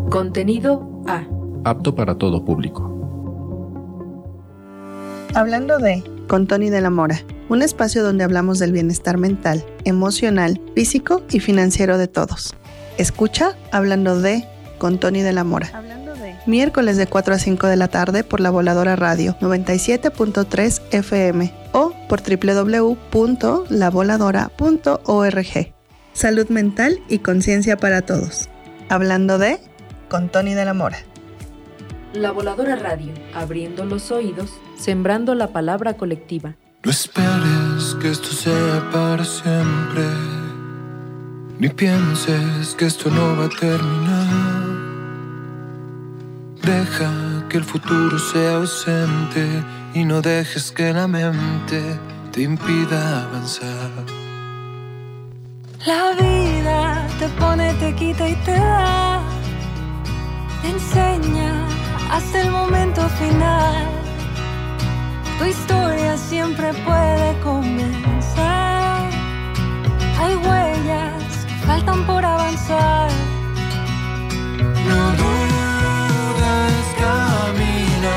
Contenido A. Apto para todo público. Hablando de con Tony de la Mora, un espacio donde hablamos del bienestar mental, emocional, físico y financiero de todos. Escucha Hablando de con Tony de la Mora. Miércoles de 4 a 5 de la tarde por La Voladora Radio 97.3 FM o por www.lavoladora.org. Salud mental y conciencia para todos. Hablando de con Tony de la Mora. La Voladora Radio, abriendo los oídos, sembrando la palabra colectiva. No esperes que esto sea para siempre, ni pienses que esto no va a terminar. Deja que el futuro sea ausente y no dejes que la mente te impida avanzar. La vida te pone, te quita y te da, te enseña hasta el momento final. Tu historia siempre puede comenzar. Hay huellas que faltan por avanzar. No dudes, camina.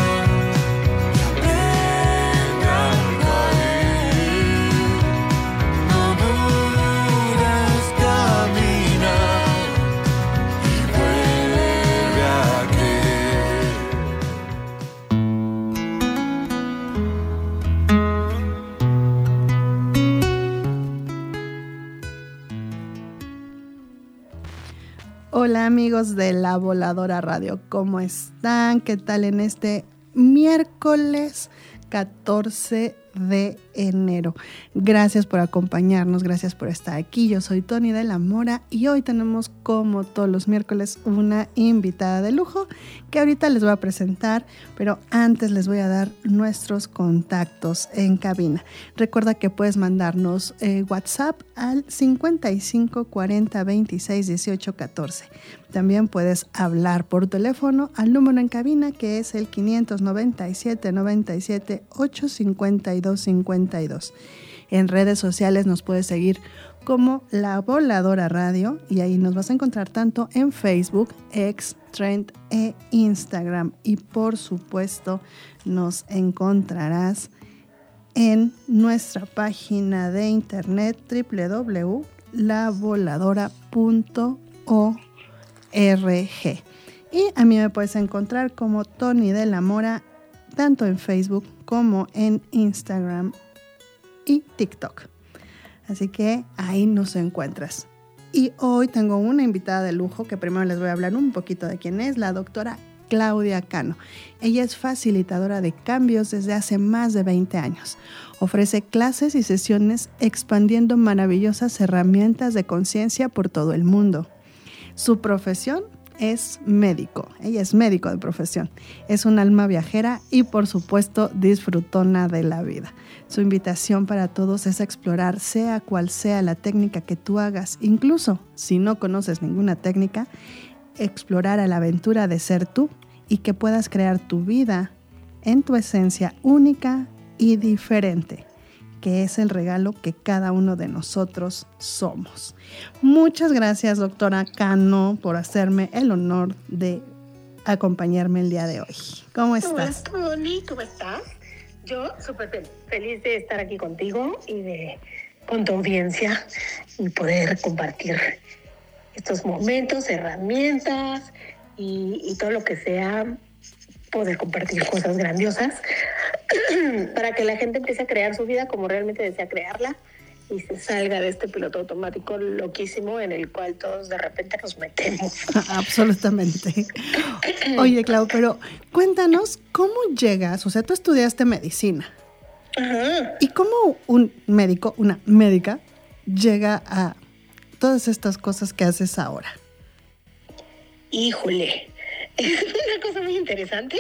Aprende a caer. No dudes, camina. Y vuelve a creer. Hola amigos de La Voladora Radio, ¿cómo están? ¿Qué tal en este miércoles 14 de enero? Gracias por acompañarnos, gracias por estar aquí. Yo soy Tony de la Mora y hoy tenemos, como todos los miércoles, una invitada de lujo que ahorita les voy a presentar, pero antes les voy a dar nuestros contactos en cabina. Recuerda que puedes mandarnos WhatsApp al 55 40 26 18 14. También puedes hablar por teléfono al número en cabina, que es el 597 97 852 52. En redes sociales nos puedes seguir como La Voladora Radio y ahí nos vas a encontrar tanto en Facebook, X, Trend e Instagram. Y por supuesto nos encontrarás en nuestra página de internet www.lavoladora.org. Y a mí me puedes encontrar como Tony de la Mora, tanto en Facebook como en Instagram y TikTok. Así que ahí nos encuentras. Y hoy tengo una invitada de lujo que primero les voy a hablar un poquito de quién es, la doctora Claudia Cano. Ella es facilitadora de cambios desde hace más de 20 años. Ofrece clases y sesiones expandiendo maravillosas herramientas de conciencia por todo el mundo. Su profesión es médico. Ella es médico de profesión. Es un alma viajera y, por supuesto, disfrutona de la vida. Su invitación para todos es explorar, sea cual sea la técnica que tú hagas, incluso si no conoces ninguna técnica, explorar a la aventura de ser tú y que puedas crear tu vida en tu esencia única y diferente, que es el regalo que cada uno de nosotros somos. Muchas gracias, doctora Cano, por hacerme el honor de acompañarme el día de hoy. ¿Cómo estás? Hola, Tony, ¿cómo estás? Yo súper feliz de estar aquí contigo y con tu audiencia y poder compartir estos momentos, herramientas y todo lo que sea, poder compartir cosas grandiosas para que la gente empiece a crear su vida como realmente desea crearla y se salga de este piloto automático loquísimo en el cual todos de repente nos metemos. Absolutamente. Oye, Clau, pero cuéntanos cómo llegas, o sea, tú estudiaste medicina. Ajá. ¿Y cómo un médico, una médica, llega a todas estas cosas que haces ahora? Híjole, es una cosa muy interesante.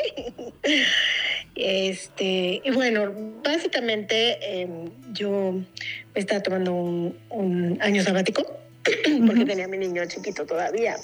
Y bueno, básicamente yo me estaba tomando un año sabático porque tenía a mi niño chiquito todavía.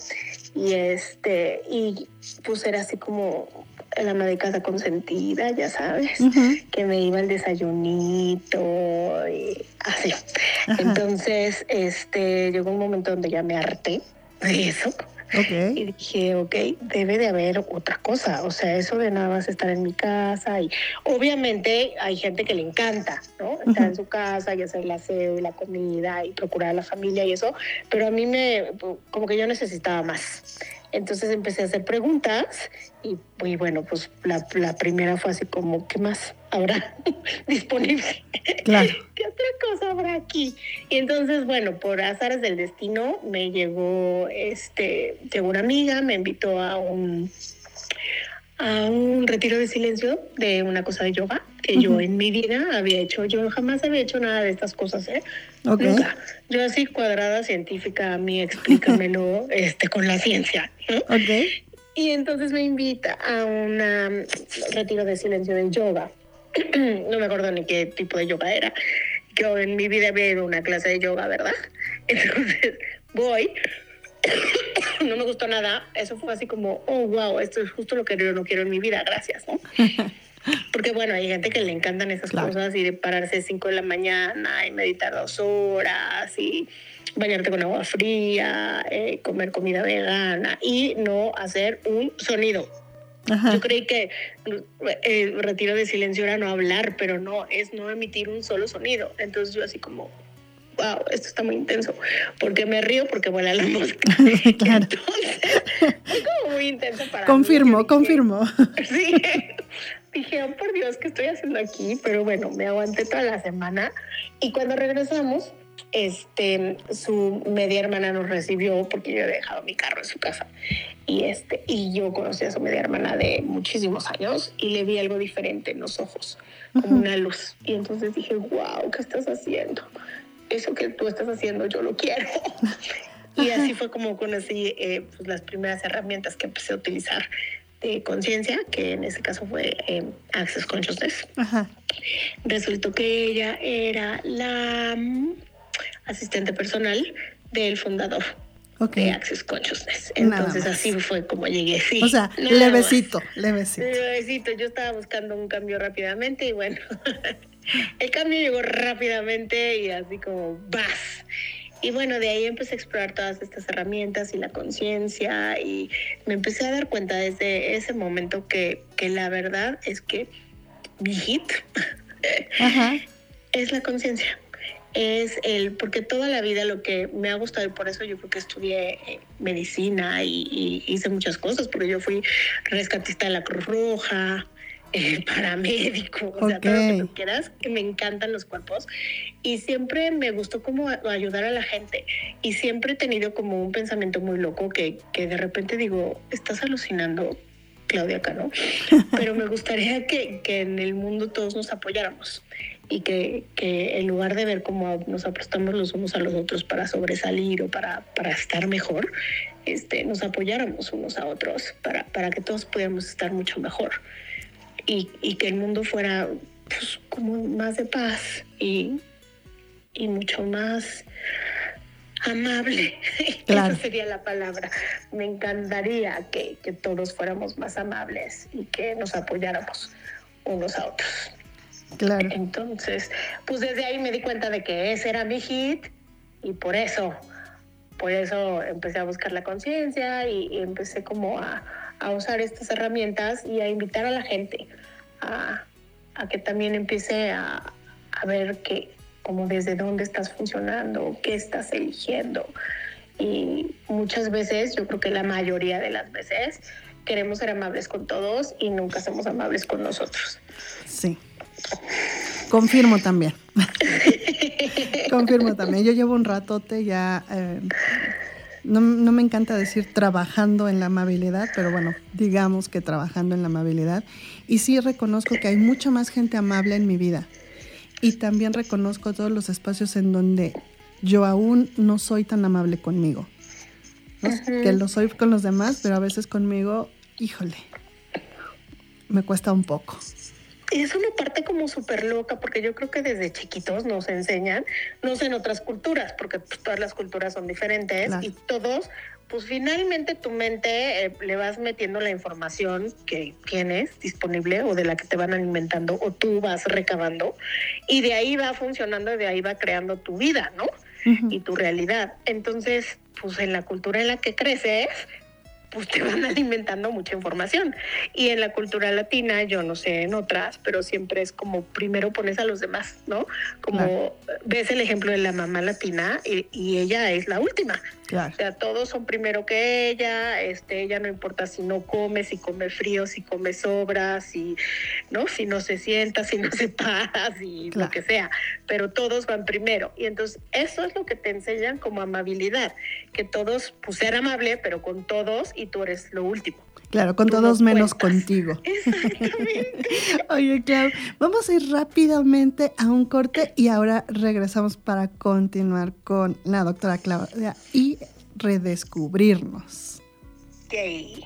Y pues era así como el ama de casa consentida, ya sabes, que me iba el desayunito y así. Ajá. Entonces, llegó un momento donde ya me harté de eso. Ok. Y dije, ok, debe de haber otra cosa. O sea, eso de nada más estar en mi casa. Y obviamente hay gente que le encanta, ¿no? Estar en su casa y hacer el aseo y la comida y procurar a la familia y eso. Pero a mí como que yo necesitaba más. Entonces empecé a hacer preguntas y bueno, pues la primera fue así como, ¿qué más habrá disponible? Claro. ¿Qué otra cosa habrá aquí? Y entonces, bueno, por azares del destino me llegó una amiga, me invitó a un retiro de silencio de una cosa de yoga que yo en mi vida había hecho. Yo jamás había hecho nada de estas cosas, ¿eh? Okay. Nunca. Yo así cuadrada científica, a mí explícamelo con la ciencia, ¿no? Ok. Y entonces me invita a un retiro de silencio de yoga. No me acuerdo ni qué tipo de yoga era. Yo en mi vida había ido a una clase de yoga, ¿verdad? Entonces voy. No me gustó nada. Eso fue así como, oh, wow, esto es justo lo que yo no quiero en mi vida. Gracias, ¿no? Porque, bueno, hay gente que le encantan esas cosas y de pararse a 5 de la mañana y meditar 2 horas y bañarte con agua fría, comer comida vegana y no hacer un sonido. Ajá. Yo creí que el retiro de silencio era no hablar, pero no, es no emitir un solo sonido. Entonces yo así como, wow, esto está muy intenso. ¿Por qué me río? Porque vuela la mosca. Claro. Entonces, es como muy intenso para confirmo, mí. Confirmo. Sí. Dije, oh, por Dios, ¿qué estoy haciendo aquí? Pero bueno, me aguanté toda la semana. Y cuando regresamos, su media hermana nos recibió porque yo había dejado mi carro en su casa. Y yo conocí a su media hermana de muchísimos años y le vi algo diferente en los ojos, como una luz. Y entonces dije, wow, ¿qué estás haciendo? Eso que tú estás haciendo, yo lo quiero. Y así fue como conocí pues, las primeras herramientas que empecé a utilizar de conciencia, que en ese caso fue Access Consciousness. Ajá. Resultó que ella era la asistente personal del fundador de Access Consciousness. Entonces así fue como llegué. Sí, o sea, levecito. Yo estaba buscando un cambio rápidamente y bueno, el cambio llegó rápidamente y así como ¡vas! Y bueno, de ahí empecé a explorar todas estas herramientas y la conciencia y me empecé a dar cuenta desde ese momento que la verdad es que mi hit es la conciencia. Porque toda la vida lo que me ha gustado y por eso yo creo que estudié medicina y hice muchas cosas, porque yo fui rescatista de la Cruz Roja, paramédico, o sea, todo lo que tú quieras, que me encantan los cuerpos y siempre me gustó como ayudar a la gente y siempre he tenido como un pensamiento muy loco que de repente digo, estás alucinando, Claudia Cano, pero me gustaría que en el mundo todos nos apoyáramos y que en lugar de ver cómo nos apostamos los unos a los otros para sobresalir o para estar mejor, nos apoyáramos unos a otros para que todos pudiéramos estar mucho mejor. Y que el mundo fuera pues, como más de paz y mucho más amable. Claro. Esa sería la palabra. Me encantaría que todos fuéramos más amables y que nos apoyáramos unos a otros. Claro. Entonces, pues desde ahí me di cuenta de que ese era mi hit y por eso empecé a buscar la conciencia y empecé como a usar estas herramientas y a invitar a la gente a que también empiece a ver como desde dónde estás funcionando, qué estás eligiendo. Y muchas veces, yo creo que la mayoría de las veces, queremos ser amables con todos y nunca somos amables con nosotros. Sí. Confirmo también. Yo llevo un ratote ya... No me encanta decir trabajando en la amabilidad, pero bueno, digamos que trabajando en la amabilidad. Y sí reconozco que hay mucha más gente amable en mi vida. Y también reconozco todos los espacios en donde yo aún no soy tan amable conmigo, ¿no? Uh-huh. Que lo soy con los demás, pero a veces conmigo, híjole, me cuesta un poco. Es una parte como súper loca, porque yo creo que desde chiquitos nos enseñan, no sé en otras culturas, porque pues, todas las culturas son diferentes, claro. Y todos, pues finalmente tu mente le vas metiendo la información que tienes disponible o de la que te van alimentando o tú vas recabando y de ahí va funcionando, de ahí va creando tu vida, ¿no? Uh-huh. Y tu realidad. Entonces, pues en la cultura en la que creces, pues te van alimentando mucha información. Y en la cultura latina, yo no sé en otras, pero siempre es como primero pones a los demás, ¿no? Como ves el ejemplo de la mamá latina y ella es la última. Claro. O sea, todos son primero que ella, ella no importa si no come, si come frío, si come sobras, si no se sienta, si no se para, si lo que sea, pero todos van primero. Y entonces eso es lo que te enseñan como amabilidad, que todos, pues ser amable, pero con todos, y tú eres lo último. Claro, con tú todos no menos cuentas. contigo. Exactamente. Oye, Clau, vamos a ir rápidamente a un corte y ahora regresamos para continuar con la doctora Claudia y redescubrirnos. Okay.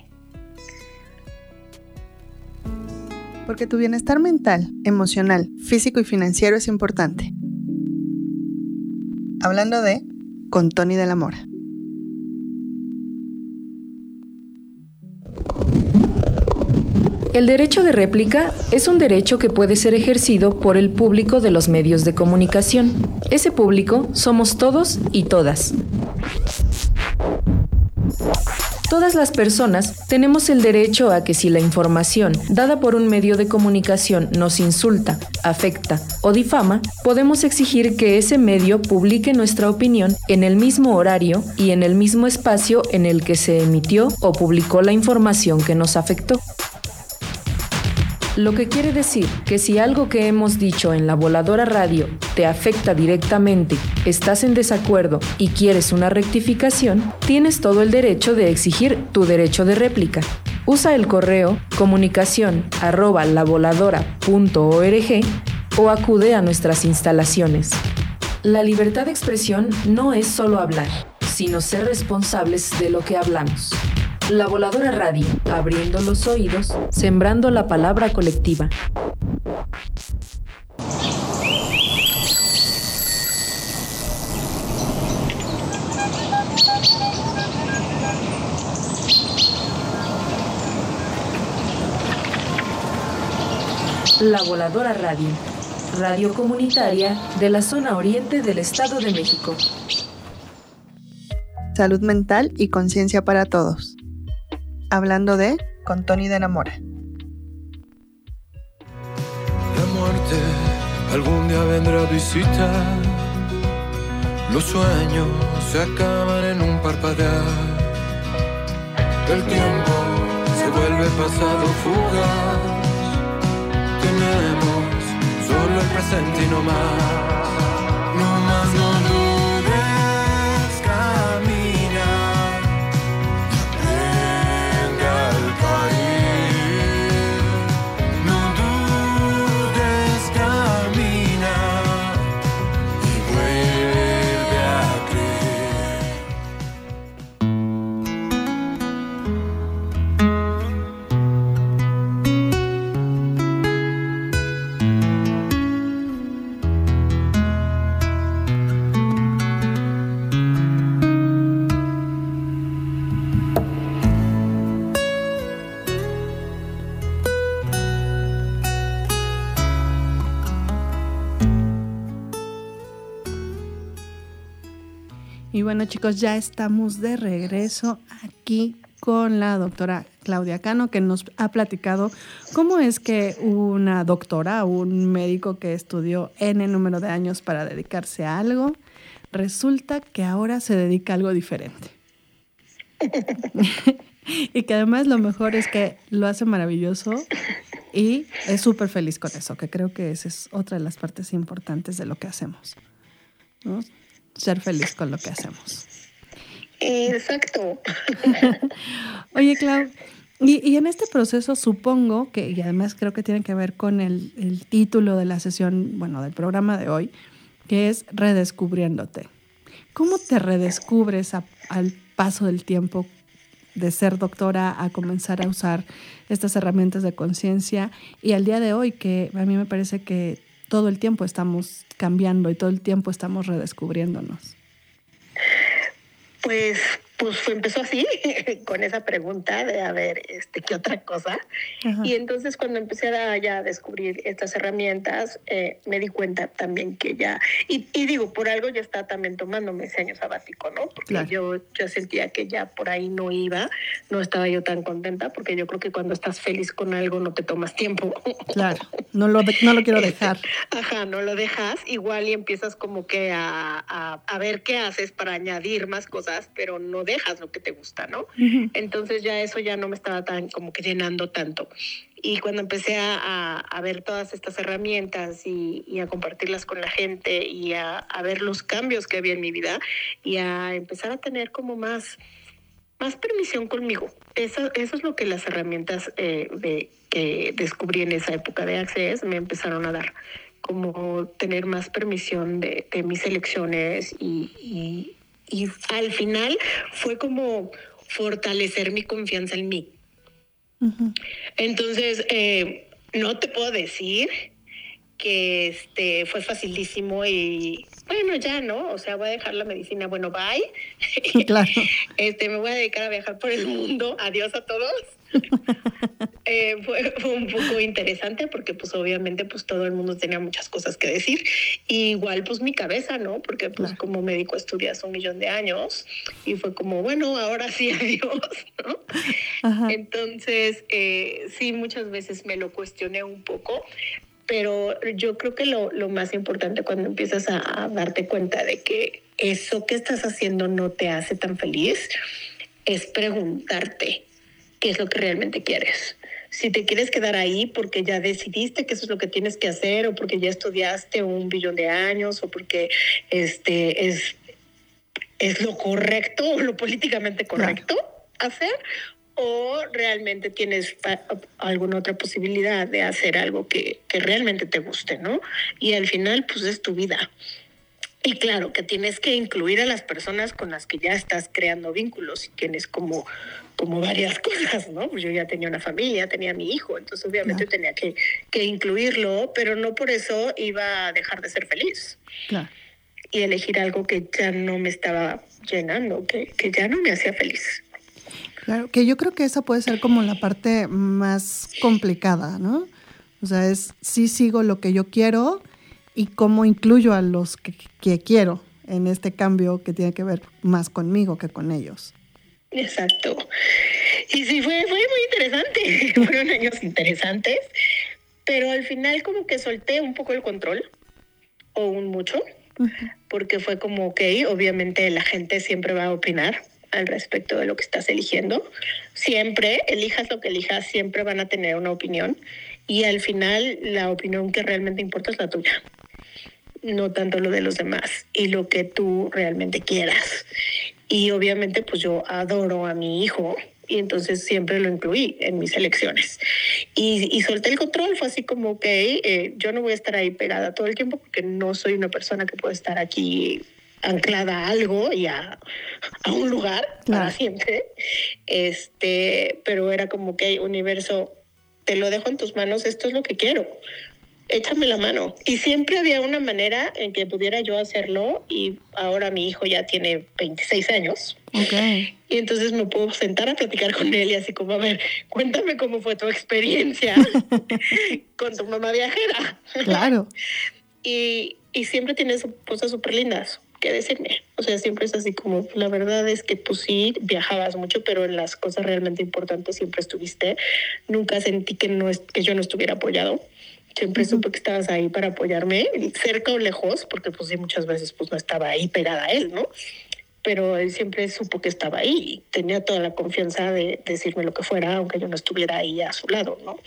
Porque tu bienestar mental, emocional, físico y financiero es importante. Hablando de con Tony de la Mora. El derecho de réplica es un derecho que puede ser ejercido por el público de los medios de comunicación. Ese público somos todos y todas. Todas las personas tenemos el derecho a que si la información dada por un medio de comunicación nos insulta, afecta o difama, podemos exigir que ese medio publique nuestra opinión en el mismo horario y en el mismo espacio en el que se emitió o publicó la información que nos afectó. Lo que quiere decir que si algo que hemos dicho en La Voladora Radio te afecta directamente, estás en desacuerdo y quieres una rectificación, tienes todo el derecho de exigir tu derecho de réplica. Usa el correo comunicación@lavoladora.org o acude a nuestras instalaciones. La libertad de expresión no es solo hablar, sino ser responsables de lo que hablamos. La Voladora Radio, abriendo los oídos, sembrando la palabra colectiva. La Voladora Radio, radio comunitaria de la zona oriente del Estado de México. Salud mental y conciencia para todos. Hablando de con Tony de la Mora. La muerte algún día vendrá a visitar. Los sueños se acaban en un parpadear. El tiempo se vuelve pasado fugaz. Tenemos solo el presente y no más. No más, no dudes, camina. Venga el caer. No dudes, camina. Y vuelve a creer. Y bueno, chicos, ya estamos de regreso aquí con la doctora Claudia Cano, que nos ha platicado cómo es que una doctora, un médico que estudió N número de años para dedicarse a algo, resulta que ahora se dedica a algo diferente. Y que además lo mejor es que lo hace maravilloso y es súper feliz con eso, que creo que esa es otra de las partes importantes de lo que hacemos, ¿no? Ser feliz con lo que hacemos. Exacto. Oye, Clau, y en este proceso supongo que, y además creo que tiene que ver con el título de la sesión, bueno, del programa de hoy, que es Redescubriéndote. ¿Cómo te redescubres al paso del tiempo de ser doctora a comenzar a usar estas herramientas de conciencia y al día de hoy, que a mí me parece que todo el tiempo estamos cambiando y todo el tiempo estamos redescubriéndonos? Pues pues empezó así, con esa pregunta de a ver, ¿qué otra cosa? Ajá. Y entonces cuando empecé a descubrir estas herramientas, me di cuenta también que ya, y digo, por algo ya estaba también tomándome ese año sabático, ¿no? Porque Claro. yo sentía que ya por ahí no iba, no estaba yo tan contenta, porque yo creo que cuando estás feliz con algo no te tomas tiempo. Claro, no lo quiero dejar. Ajá, no lo dejas, igual y empiezas como que a ver qué haces para añadir más cosas, pero no dejas lo que te gusta, ¿no? Ujú. Entonces ya eso ya no me estaba tan como que llenando tanto. Y cuando empecé a ver todas estas herramientas y a compartirlas con la gente y a ver los cambios que había en mi vida y a empezar a tener como más permisión conmigo. Eso es lo que las herramientas que descubrí en esa época de Access me empezaron a dar, como tener más permisión de mis elecciones y al final fue como fortalecer mi confianza en mí. Ujú. Entonces, no te puedo decir que fue facilísimo y bueno, ya, ¿no? O sea, voy a dejar la medicina, bueno, bye. Claro. Me voy a dedicar a viajar por el mundo. Adiós a todos. Fue un poco interesante porque pues obviamente pues todo el mundo tenía muchas cosas que decir. Y igual pues mi cabeza, ¿no? Porque pues Claro. como médico estudias 1,000,000 de años y fue como, bueno, ahora sí, adiós, ¿no? Ajá. Entonces, sí, muchas veces me lo cuestioné un poco, pero yo creo que lo más importante cuando empiezas a darte cuenta de que eso que estás haciendo no te hace tan feliz es preguntarte qué es lo que realmente quieres. Si te quieres quedar ahí porque ya decidiste que eso es lo que tienes que hacer o porque ya estudiaste 1,000,000,000 de años o porque es lo correcto o lo políticamente correcto hacer, o realmente tienes alguna otra posibilidad de hacer algo que realmente te guste, ¿no? Y al final, pues es tu vida. Y claro, que tienes que incluir a las personas con las que ya estás creando vínculos y tienes como varias cosas, ¿no? Pues yo ya tenía una familia, tenía a mi hijo, entonces obviamente tenía que incluirlo, pero no por eso iba a dejar de ser feliz. Claro. Y elegir algo que ya no me estaba llenando, que ya no me hacía feliz. Claro, que yo creo que esa puede ser como la parte más complicada, ¿no? O sea, es sí sigo lo que yo quiero y cómo incluyo a los que quiero en este cambio que tiene que ver más conmigo que con ellos. Exacto. Y sí, fue muy interesante. Fueron años interesantes, pero al final como que solté un poco el control, o un mucho, porque fue como, ok, obviamente la gente siempre va a opinar al respecto de lo que estás eligiendo. Siempre, elijas lo que elijas, siempre van a tener una opinión. Y al final la opinión que realmente importa es la tuya, no tanto lo de los demás y lo que tú realmente quieras. Y obviamente pues yo adoro a mi hijo y entonces siempre lo incluí en mis elecciones. Y solté el control, fue así como, ok, yo no voy a estar ahí pegada todo el tiempo porque no soy una persona que puede estar aquí anclada a algo y a un lugar para siempre. Pero era como, ok, universo, te lo dejo en tus manos, esto es lo que quiero. Échame la mano. Y siempre había una manera en que pudiera yo hacerlo y ahora mi hijo ya tiene 26 años. Okay. Y entonces me puedo sentar a platicar con él y así como, a ver, cuéntame cómo fue tu experiencia con tu mamá viajera. Claro. Y siempre tienes cosas súper lindas que decirme. O sea, siempre es así como, la verdad es que pues sí, viajabas mucho, pero en las cosas realmente importantes siempre estuviste. Nunca sentí que yo no estuviera apoyado. Siempre supe que estabas ahí para apoyarme, cerca o lejos, porque pues sí, muchas veces pues no estaba ahí pegada a él, ¿no? Pero él siempre supo que estaba ahí y tenía toda la confianza de decirme lo que fuera, aunque yo no estuviera ahí a su lado, ¿no?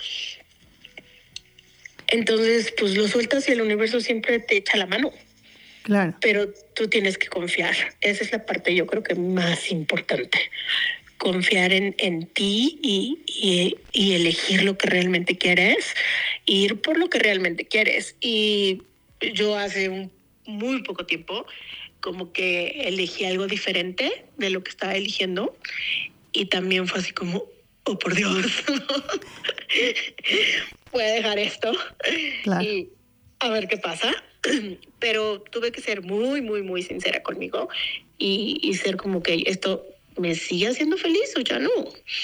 Entonces, pues lo sueltas y el universo siempre te echa la mano. Claro. Pero tú tienes que confiar. Esa es la parte, yo creo que más importante. Confiar en ti y elegir lo que realmente quieres, ir por lo que realmente quieres. Y yo hace muy poco tiempo como que elegí algo diferente de lo que estaba eligiendo y también fue así como, oh por Dios, voy a dejar esto y a ver qué pasa. Pero tuve que ser muy, muy, muy sincera conmigo y ser como que esto me sigue haciendo feliz o ya no.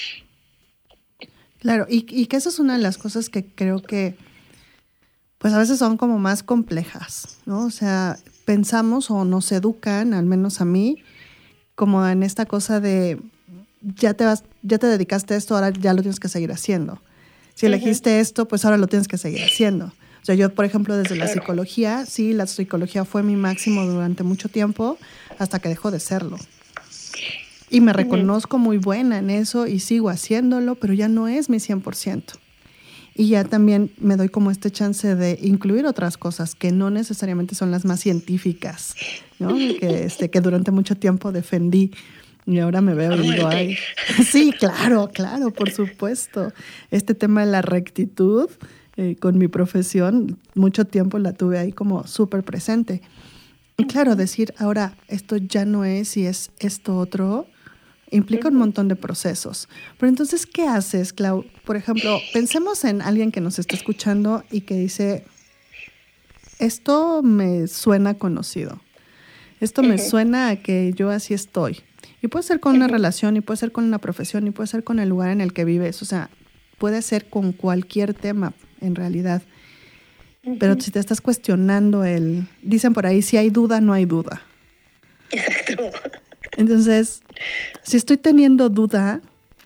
Claro, y que eso es una de las cosas que creo que pues a veces son como más complejas, ¿no? O sea, pensamos o nos educan, al menos a mí, como en esta cosa de ya te dedicaste a esto, ahora ya lo tienes que seguir haciendo. Si elegiste esto, pues ahora lo tienes que seguir haciendo. O sea, yo, por ejemplo, desde la psicología, sí, la psicología fue mi máximo durante mucho tiempo, hasta que dejó de serlo. Y me reconozco muy buena en eso y sigo haciéndolo, pero ya no es mi 100%. Y ya también me doy como este chance de incluir otras cosas que no necesariamente son las más científicas, ¿no? Que durante mucho tiempo defendí. Y ahora me veo y digo, ay, sí, claro, por supuesto. Este tema de la rectitud con mi profesión, mucho tiempo la tuve ahí como súper presente. Y claro, decir ahora esto ya no es y es esto otro, implica un montón de procesos. Pero entonces, ¿qué haces, Clau? Por ejemplo, pensemos en alguien que nos está escuchando y que dice, esto me suena conocido. Esto me suena a que yo así estoy. Y puede ser con una relación, y puede ser con una profesión, y puede ser con el lugar en el que vives. O sea, puede ser con cualquier tema, en realidad. Pero si te estás cuestionando dicen por ahí, si hay duda, no hay duda. Exacto. Entonces, si estoy teniendo duda,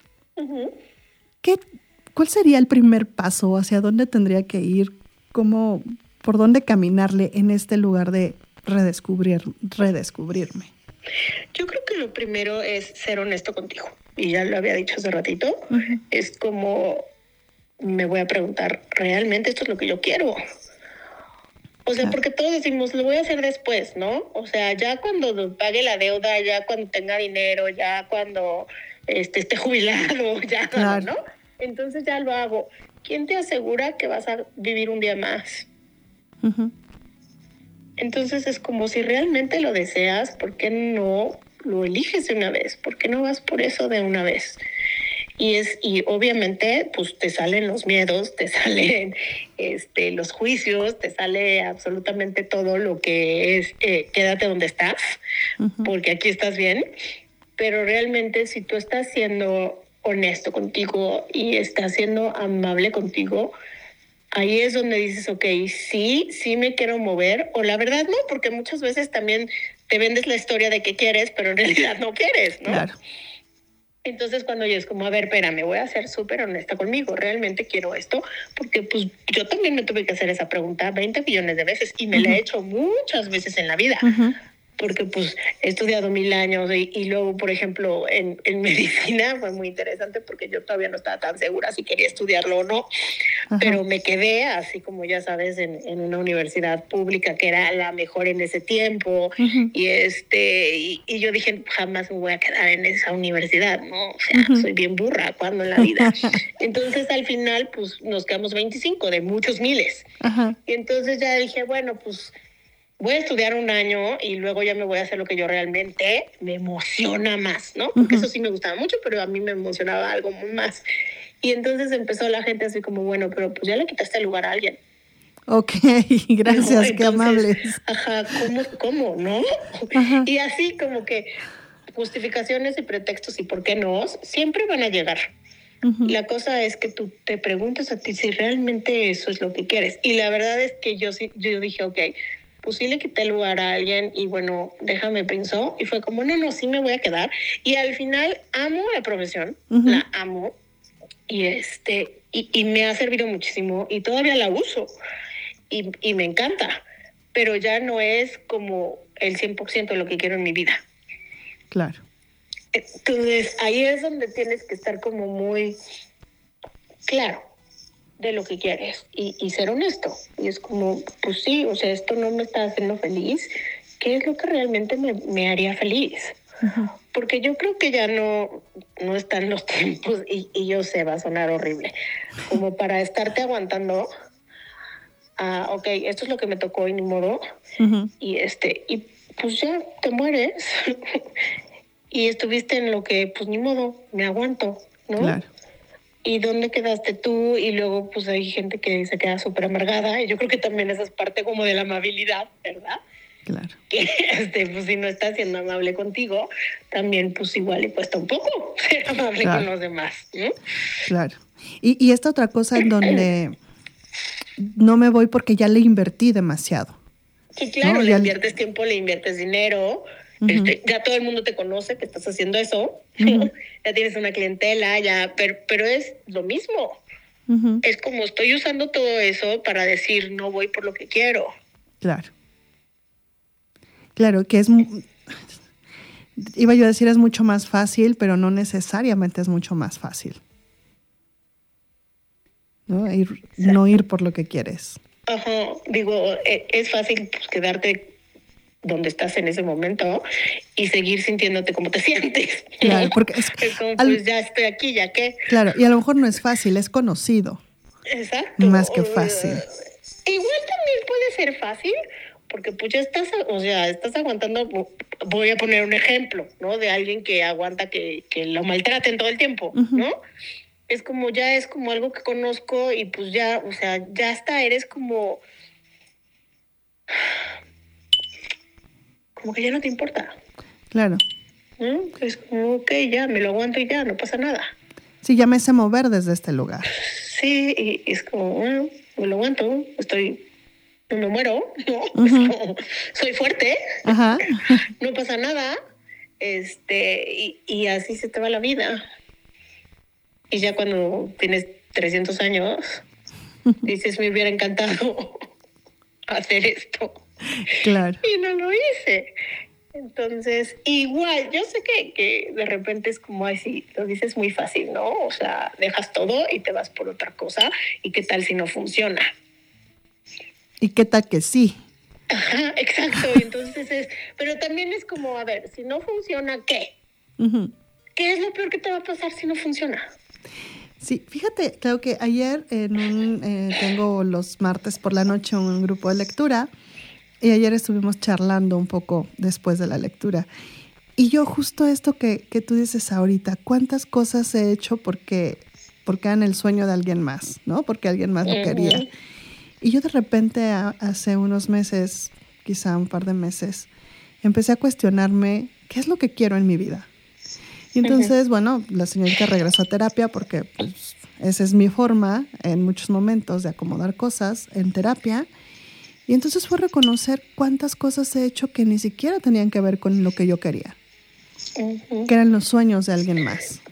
¿cuál sería el primer paso? ¿Hacia dónde tendría que ir? ¿Por dónde caminarle en este lugar de redescubrirme? Yo creo que lo primero es ser honesto contigo. Y ya lo había dicho hace ratito. Es como, me voy a preguntar, ¿realmente esto es lo que yo quiero? O sea, porque todos decimos, lo voy a hacer después, ¿no? O sea, ya cuando pague la deuda, ya cuando tenga dinero, ya cuando esté jubilado, ya, claro, ¿no? Entonces ya lo hago. ¿Quién te asegura que vas a vivir un día más? Entonces es como, si realmente lo deseas, ¿por qué no lo eliges de una vez? ¿Por qué no vas por eso de una vez? Y obviamente, pues te salen los miedos, te salen los juicios, te sale absolutamente todo lo que es quédate donde estás, porque aquí estás bien. Pero realmente, si tú estás siendo honesto contigo y estás siendo amable contigo, ahí es donde dices, ok, sí me quiero mover, o la verdad no, porque muchas veces también te vendes la historia de que quieres, pero en realidad no quieres, ¿no? Claro. Entonces cuando yo es como, a ver, espérame, voy a ser súper honesta conmigo, ¿realmente quiero esto? Porque pues yo también me tuve que hacer esa pregunta 20 millones de veces y me la he hecho muchas veces en la vida. Porque pues he estudiado 1000 años y luego, por ejemplo, en medicina fue muy interesante porque yo todavía no estaba tan segura si quería estudiarlo o no, pero me quedé, así como ya sabes, en una universidad pública que era la mejor en ese tiempo, y yo dije, jamás me voy a quedar en esa universidad, ¿no? O sea, soy bien burra, ¿cuándo en la vida? Entonces, al final, pues nos quedamos 25 de muchos miles. Y entonces ya dije, bueno, pues voy a estudiar un año y luego ya me voy a hacer lo que yo realmente me emociona más, ¿no? Porque eso sí me gustaba mucho, pero a mí me emocionaba algo muy más. Y entonces empezó la gente así como, bueno, pero pues ya le quitaste el lugar a alguien. Ok, gracias, ¿no? Entonces, qué amables. ¿Cómo, no? Y así como que justificaciones y pretextos y por qué no, siempre van a llegar. La cosa es que tú te preguntas a ti si realmente eso es lo que quieres. Y la verdad es que yo dije, ok, pues sí le quité el lugar a alguien y bueno, déjame pensó. Y fue como, no, sí me voy a quedar. Y al final amo la profesión, la amo. Y me ha servido muchísimo y todavía la uso. Y me encanta. Pero ya no es como el 100% de lo que quiero en mi vida. Claro. Entonces, ahí es donde tienes que estar como muy claro de lo que quieres y ser honesto. Y es como, pues sí, o sea, esto no me está haciendo feliz. ¿Qué es lo que realmente me haría feliz? Porque yo creo que ya no están los tiempos, y yo sé, va a sonar horrible, como para estarte aguantando. Ok, esto es lo que me tocó y ni modo. Y pues ya te mueres. Y estuviste en lo que, pues ni modo, me aguanto, ¿no? Claro. ¿Y dónde quedaste tú? Y luego, pues hay gente que se queda súper amargada. Y yo creo que también esa es parte como de la amabilidad, ¿verdad? Claro. Que pues si no está siendo amable contigo, también pues igual le cuesta un poco ser amable con los demás, ¿no? Claro. Y esta otra cosa en donde no me voy porque ya le invertí demasiado. Sí, claro, ¿no? le inviertes tiempo, le inviertes dinero, Uh-huh. Ya todo el mundo te conoce que estás haciendo eso, Uh-huh. ya tienes una clientela, ya, pero es lo mismo. Uh-huh. Es como estoy usando todo eso para decir no voy por lo que quiero. Claro. Claro, que iba yo a decir es mucho más fácil, pero no necesariamente es mucho más fácil. No ir por lo que quieres. Ajá, digo, es fácil pues, quedarte donde estás en ese momento y seguir sintiéndote como te sientes. Claro, porque es como, pues ya estoy aquí, ¿ya qué? Claro, y a lo mejor no es fácil, es conocido. Exacto. Más que fácil. Igual también puede ser fácil, porque pues ya estás aguantando. Voy a poner un ejemplo, ¿no? De alguien que aguanta que lo maltraten todo el tiempo, Uh-huh. ¿no? Es como algo que conozco y pues ya, o sea, ya hasta eres como que ya no te importa. Claro. ¿No? Es como, ok, ya me lo aguanto y ya, no pasa nada. Sí, ya me sé mover desde este lugar. Sí, y es como, bueno, me lo aguanto, no me muero, ¿no? Uh-huh. Es como, soy fuerte, Ajá. no pasa nada, y así se te va la vida. Y ya cuando tienes 300 años, dices, me hubiera encantado hacer esto. Claro. Y no lo hice. Entonces, igual, yo sé que de repente es como así, lo dices muy fácil, ¿no? O sea, dejas todo y te vas por otra cosa. ¿Y qué tal si no funciona? ¿Y qué tal que sí? Ajá, exacto. Y entonces pero también es como, a ver, si no funciona, ¿qué? Uh-huh. ¿Qué es lo peor que te va a pasar si no funciona? Sí, fíjate, creo que ayer tengo los martes por la noche un grupo de lectura y ayer estuvimos charlando un poco después de la lectura. Y yo justo esto que tú dices ahorita, ¿cuántas cosas he hecho porque eran el sueño de alguien más, ¿no? Porque alguien más lo quería. Y yo de repente hace unos meses, quizá un par de meses, empecé a cuestionarme qué es lo que quiero en mi vida. Y entonces, bueno, la señorita regresó a terapia porque pues, esa es mi forma en muchos momentos de acomodar cosas en terapia. Y entonces fue reconocer cuántas cosas he hecho que ni siquiera tenían que ver con lo que yo quería, que eran los sueños de alguien más.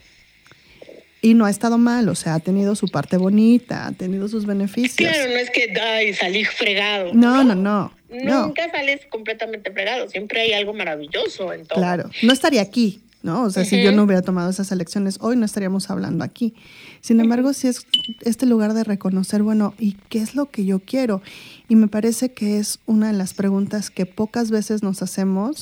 Y no ha estado mal, o sea, ha tenido su parte bonita, ha tenido sus beneficios. Claro, no es que salí fregado. No. Nunca sales completamente fregado, siempre hay algo maravilloso en todo. Claro, no estaría aquí, ¿no? O sea, si yo no hubiera tomado esas elecciones, hoy no estaríamos hablando aquí. Sin embargo, sí es este lugar de reconocer, bueno, ¿y qué es lo que yo quiero? Y me parece que es una de las preguntas que pocas veces nos hacemos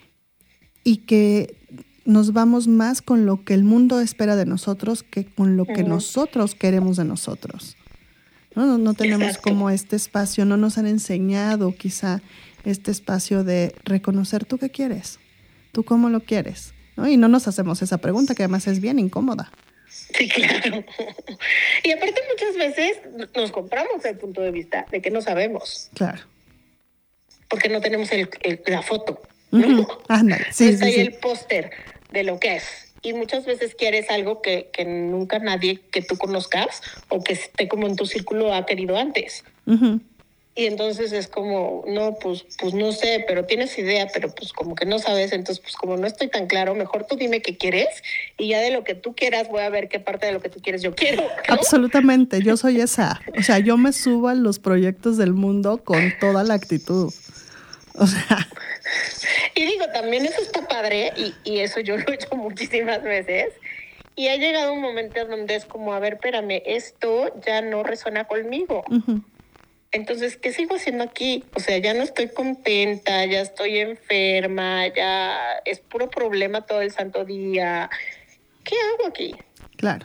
y que nos vamos más con lo que el mundo espera de nosotros que con lo que nosotros queremos de nosotros. No tenemos Exacto. como este espacio, no nos han enseñado quizá este espacio de reconocer tú qué quieres, tú cómo lo quieres, ¿no? Y no nos hacemos esa pregunta que además es bien incómoda. Sí, claro. Y aparte muchas veces nos compramos el punto de vista de que no sabemos, Claro. porque no tenemos la foto, ¿no? Ándale, sí, No está sí, ahí sí. el póster de lo que es. Y muchas veces quieres algo que nunca nadie que tú conozcas o que esté como en tu círculo ha querido antes. Ujú. Y entonces es como, no, pues no sé, pero tienes idea, pero pues como que no sabes. Entonces, pues como no estoy tan claro, mejor tú dime qué quieres y ya de lo que tú quieras voy a ver qué parte de lo que tú quieres yo quiero, ¿no? Absolutamente, yo soy esa. O sea, yo me subo a los proyectos del mundo con toda la actitud. O sea, Y digo, también eso está padre y eso yo lo he hecho muchísimas veces. Y ha llegado un momento donde es como, a ver, espérame, esto ya no resuena conmigo. ujú. Entonces, ¿qué sigo haciendo aquí? O sea, ya no estoy contenta, ya estoy enferma, ya es puro problema todo el santo día. ¿Qué hago aquí? Claro.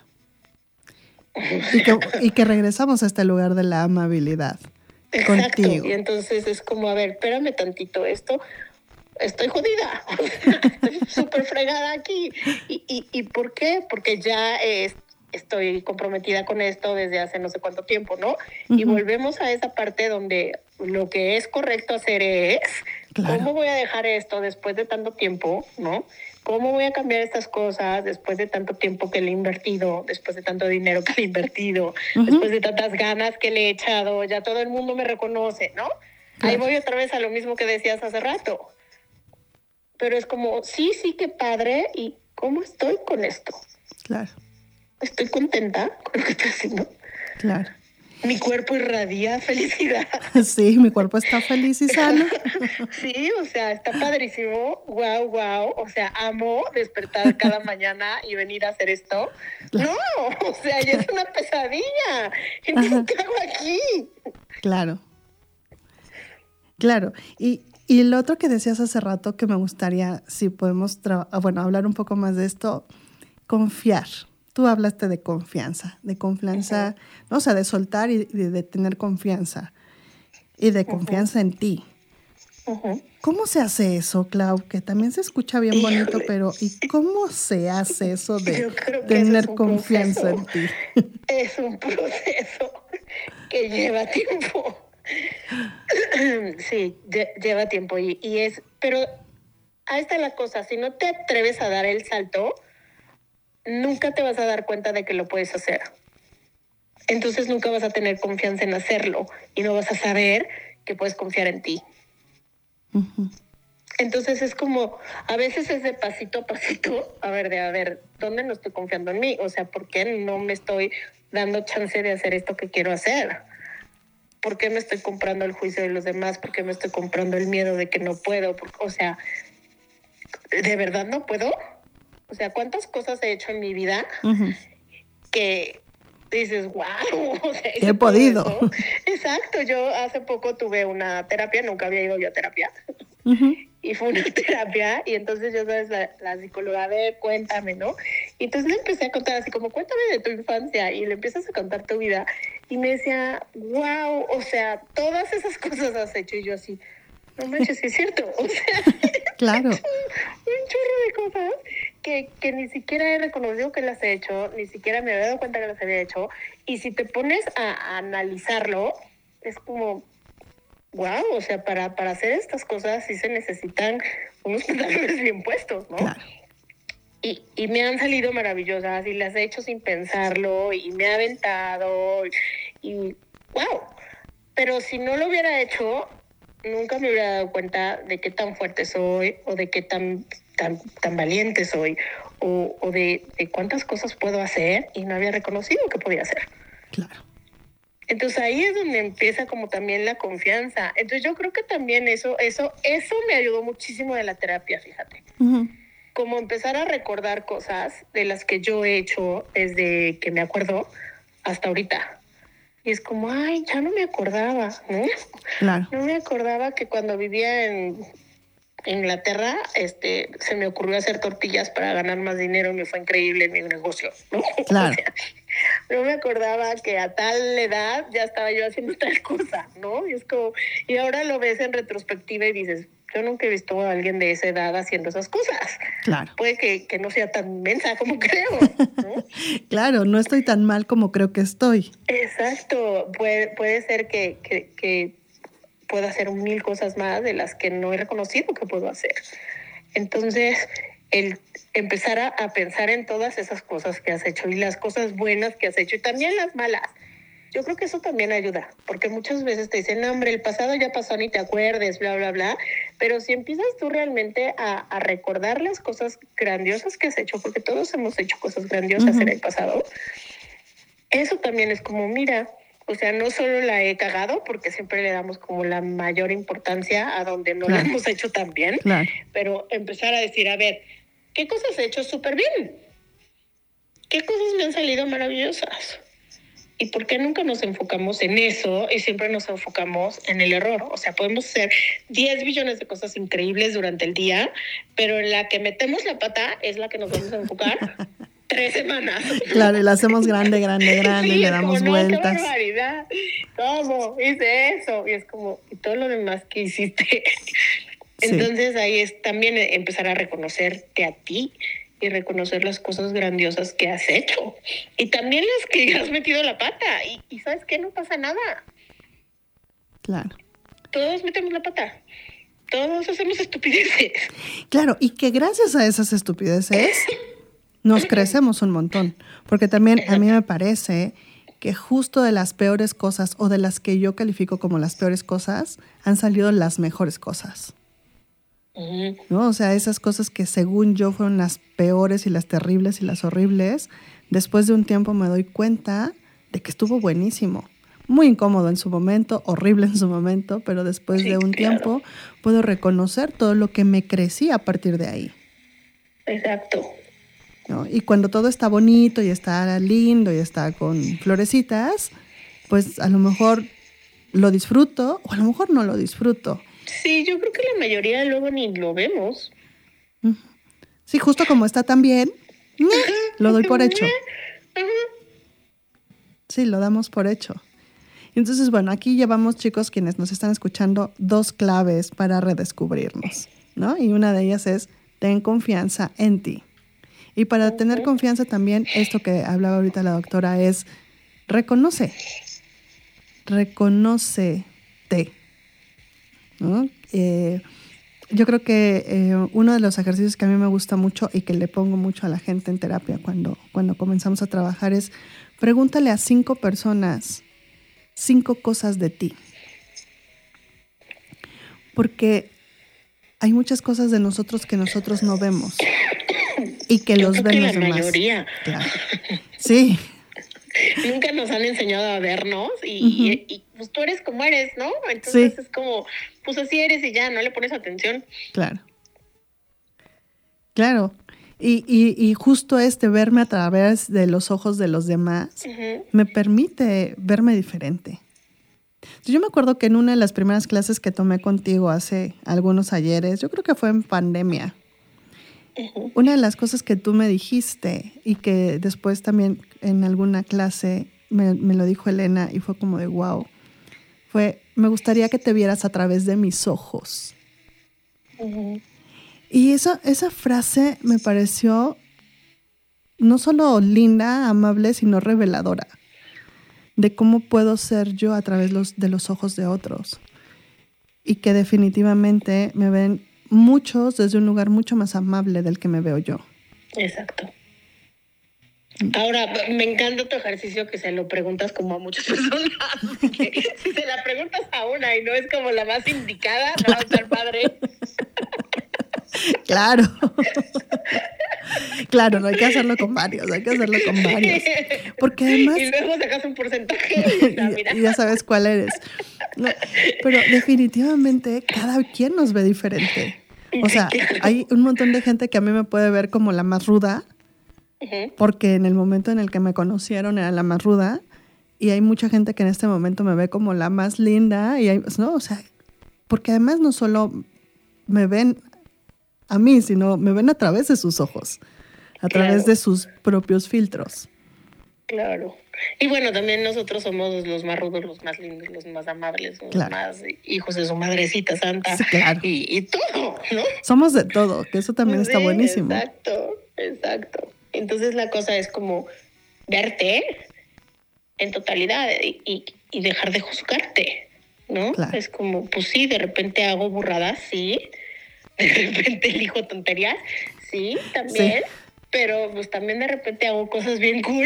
Y que regresamos a este lugar de la amabilidad. Exacto. Contigo. Y entonces es como, a ver, espérame tantito, estoy jodida. Estoy súper fregada aquí. ¿Y por qué? Porque ya estoy comprometida con esto desde hace no sé cuánto tiempo, ¿no? Y volvemos a esa parte donde lo que es correcto hacer es Claro. ¿Cómo voy a dejar esto después de tanto tiempo, no? ¿Cómo voy a cambiar estas cosas después de tanto tiempo que le he invertido, después de tanto dinero que le he invertido, después de tantas ganas que le he echado? Ya todo el mundo me reconoce, ¿no? Claro. Ahí voy otra vez a lo mismo que decías hace rato. Pero es como, sí, qué padre. ¿Y cómo estoy con esto? Claro. ¿Estoy contenta con lo que estoy haciendo? Claro. Mi cuerpo irradia felicidad. Sí, mi cuerpo está feliz y sano. Sí, o sea, está padrísimo. Wow. O sea, amo despertar cada mañana y venir a hacer esto. No, o sea, ya es una pesadilla. Entonces, ¿qué hago aquí? Claro. Y lo otro que decías hace rato que me gustaría, si podemos hablar un poco más de esto, confiar. Tú hablaste de confianza, ¿no? O sea, de soltar y de tener confianza y de confianza en ti. ¿Cómo se hace eso, Clau? Que también se escucha bien bonito, pero ¿y cómo se hace eso de tener confianza en ti? Es un proceso que lleva tiempo. Sí, lleva tiempo pero ahí está la cosa, si no te atreves a dar el salto, nunca te vas a dar cuenta de que lo puedes hacer. Entonces nunca vas a tener confianza en hacerlo y no vas a saber que puedes confiar en ti. Entonces es como, a veces es de pasito a pasito, a ver, ¿dónde no estoy confiando en mí? O sea, ¿por qué no me estoy dando chance de hacer esto que quiero hacer? ¿Por qué me estoy comprando el juicio de los demás? ¿Por qué me estoy comprando el miedo de que no puedo? O sea, ¿de verdad no puedo? O sea, ¿cuántas cosas he hecho en mi vida que dices, wow? O sea, he podido. Eso. Exacto, yo hace poco tuve una terapia, nunca había ido yo a terapia. Y fue una terapia, y entonces yo, sabes, la psicóloga, cuéntame, ¿no? Y entonces le empecé a contar así como, cuéntame de tu infancia, y le empiezas a contar tu vida, y me decía, wow, o sea, todas esas cosas has hecho, y yo así, no manches, sí es cierto, o sea, claro. un chorro de cosas que ni siquiera he reconocido que las he hecho, ni siquiera me había dado cuenta que las había hecho, y si te pones a analizarlo, es como, wow, o sea, para hacer estas cosas sí se necesitan unos pantalones bien puestos, ¿no? Claro. Y me han salido maravillosas y las he hecho sin pensarlo y me ha aventado y wow. Pero si no lo hubiera hecho, nunca me hubiera dado cuenta de qué tan fuerte soy o de qué tan valiente soy o de cuántas cosas puedo hacer y no había reconocido que podía hacer. Claro. Entonces ahí es donde empieza como también la confianza. Entonces yo creo que también eso me ayudó muchísimo de la terapia, fíjate. Como empezar a recordar cosas de las que yo he hecho desde que me acuerdo hasta ahorita. Y es como, ay, ya no me acordaba, ¿no? Claro. No me acordaba que cuando vivía en Inglaterra, se me ocurrió hacer tortillas para ganar más dinero y me fue increíble en mi negocio, ¿no? Claro. O sea, no me acordaba que a tal edad ya estaba yo haciendo tal cosa, ¿no? Y es como, y ahora lo ves en retrospectiva y dices, yo nunca he visto a alguien de esa edad haciendo esas cosas. Claro. Puede que no sea tan mensa como creo, ¿no? Claro, no estoy tan mal como creo que estoy. Exacto. Puede ser que pueda hacer 1000 cosas más de las que no he reconocido que puedo hacer. Entonces, el empezar a pensar en todas esas cosas que has hecho y las cosas buenas que has hecho y también las malas. Yo creo que eso también ayuda, porque muchas veces te dicen, no, hombre, el pasado ya pasó, ni te acuerdes, bla, bla, bla. Pero si empiezas tú realmente a recordar las cosas grandiosas que has hecho, porque todos hemos hecho cosas grandiosas en el pasado, eso también es como, mira, o sea, no solo la he cagado, porque siempre le damos como la mayor importancia a donde no la hemos hecho tan bien, pero empezar a decir, a ver, ¿qué cosas he hecho súper bien? ¿Qué cosas me han salido maravillosas? ¿Y por qué nunca nos enfocamos en eso y siempre nos enfocamos en el error? O sea, podemos hacer 10 billones de cosas increíbles durante el día, pero en la que metemos la pata es la que nos vamos a enfocar 3 semanas. Claro, y la hacemos grande, sí, y le damos como, vueltas. ¡Qué barbaridad! ¿Cómo? Hice eso. Y es como, ¿y todo lo demás que hiciste? Entonces ahí es también empezar a reconocerte a ti y reconocer las cosas grandiosas que has hecho. Y también las que has metido la pata. Y ¿sabes qué? No pasa nada. Claro. Todos metemos la pata. Todos hacemos estupideces. Claro, y que gracias a esas estupideces nos crecemos un montón. Porque también a mí me parece que justo de las peores cosas o de las que yo califico como las peores cosas han salido las mejores cosas. ¿No? O sea, esas cosas que según yo fueron las peores y las terribles y las horribles, después de un tiempo me doy cuenta de que estuvo buenísimo. Muy incómodo en su momento, horrible en su momento, pero después de un tiempo puedo reconocer todo lo que me crecí a partir de ahí. Exacto. ¿No? Y cuando todo está bonito y está lindo y está con florecitas, pues a lo mejor lo disfruto o a lo mejor no lo disfruto. Sí, yo creo que la mayoría luego ni lo vemos. Sí, justo como está tan bien, lo doy por hecho. Sí, lo damos por hecho. Entonces, bueno, aquí llevamos, chicos, quienes nos están escuchando, 2 claves para redescubrirnos, ¿no? Y una de ellas es, ten confianza en ti. Y para tener confianza también, esto que hablaba ahorita la doctora es, reconócete, ¿no? Yo creo que uno de los ejercicios que a mí me gusta mucho y que le pongo mucho a la gente en terapia cuando comenzamos a trabajar es, pregúntale a 5 personas 5 cosas de ti. Porque hay muchas cosas de nosotros que nosotros no vemos y que los ven los demás. La mayoría. Claro. Sí. Nunca nos han enseñado a vernos y pues tú eres como eres, ¿no? Entonces es como, pues así eres y ya, no le pones atención. Claro. Claro. Y justo verme a través de los ojos de los demás me permite verme diferente. Yo me acuerdo que en una de las primeras clases que tomé contigo hace algunos ayeres, yo creo que fue en pandemia, una de las cosas que tú me dijiste y que después también en alguna clase me lo dijo Elena y fue como de wow, fue, me gustaría que te vieras a través de mis ojos. Y esa frase me pareció no solo linda, amable, sino reveladora de cómo puedo ser yo a través de los ojos de otros. Y que definitivamente me ven muchos desde un lugar mucho más amable del que me veo yo. Exacto. Ahora, me encanta tu ejercicio que se lo preguntas como a muchas personas. Que si se la preguntas a una y no es como la más indicada, no va a estar padre. Claro. Claro, no hay que hacerlo con varios, Porque además... Y luego sacas un porcentaje. Y ya sabes cuál eres. No, pero definitivamente cada quien nos ve diferente. O sea, hay un montón de gente que a mí me puede ver como la más ruda, porque en el momento en el que me conocieron era la más ruda, y hay mucha gente que en este momento me ve como la más linda, y hay, ¿no? O sea, porque además no solo me ven a mí, sino me ven a través de sus ojos, a través de sus propios filtros. Claro. Y bueno, también nosotros somos los más rudos, los más lindos, los más amables, los más hijos de su madrecita santa. Sí, claro. Y todo, ¿no? Somos de todo, que eso también está buenísimo. Exacto. Entonces la cosa es como verte en totalidad y dejar de juzgarte, ¿no? Claro. Es como, pues sí, de repente hago burradas, sí. De repente elijo tonterías, sí, también. Sí. Pero pues también de repente hago cosas bien cool.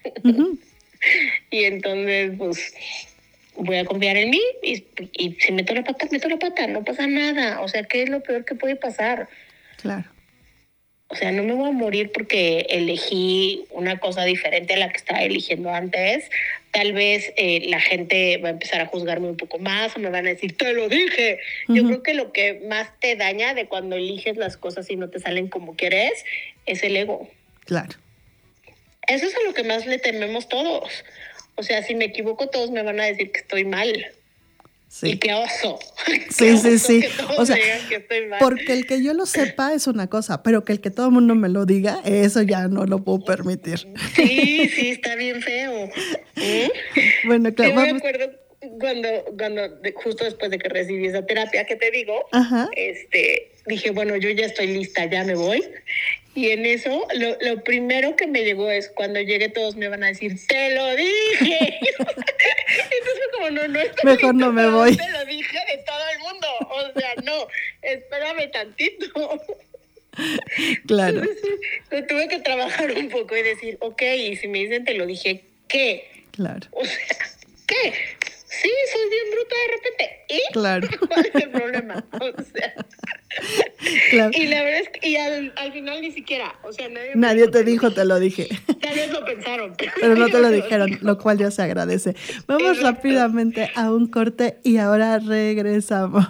Y entonces pues voy a confiar en mí y si meto la pata, no pasa nada. O sea, ¿qué es lo peor que puede pasar? Claro. O sea, no me voy a morir porque elegí una cosa diferente a la que estaba eligiendo antes. Tal vez la gente va a empezar a juzgarme un poco más o me van a decir, ¡te lo dije! Yo creo que lo que más te daña de cuando eliges las cosas y no te salen como quieres es el ego. Claro. Eso es a lo que más le tememos todos. O sea, si me equivoco, todos me van a decir que estoy mal. Sí. Y qué oso. Sí. O sea, porque el que yo lo sepa es una cosa, pero que el que todo el mundo me lo diga, eso ya no lo puedo permitir. Sí, está bien feo. Bueno, claro. Yo me acuerdo cuando justo después de que recibí esa terapia que te digo, dije, bueno, yo ya estoy lista, ya me voy. Y en eso, lo primero que me llegó es, cuando llegue todos me van a decir, ¡te lo dije! Entonces como, no estoy mejor lista, no me voy. Te lo dije de todo el mundo. O sea, no, espérame tantito. Claro. Entonces, lo tuve que trabajar un poco y decir, ok, y si me dicen te lo dije, ¿qué? Claro. O sea, ¿qué? Sí, soy bien bruta de repente. ¿Y? Claro. ¿Cuál es el problema? O sea... Claro. Y la verdad es que al final ni siquiera, o sea, Nadie te dijo, te lo dije. Tal vez lo pensaron. Pero no te lo dijeron, lo cual ya se agradece. Vamos rápidamente a un corte y ahora regresamos.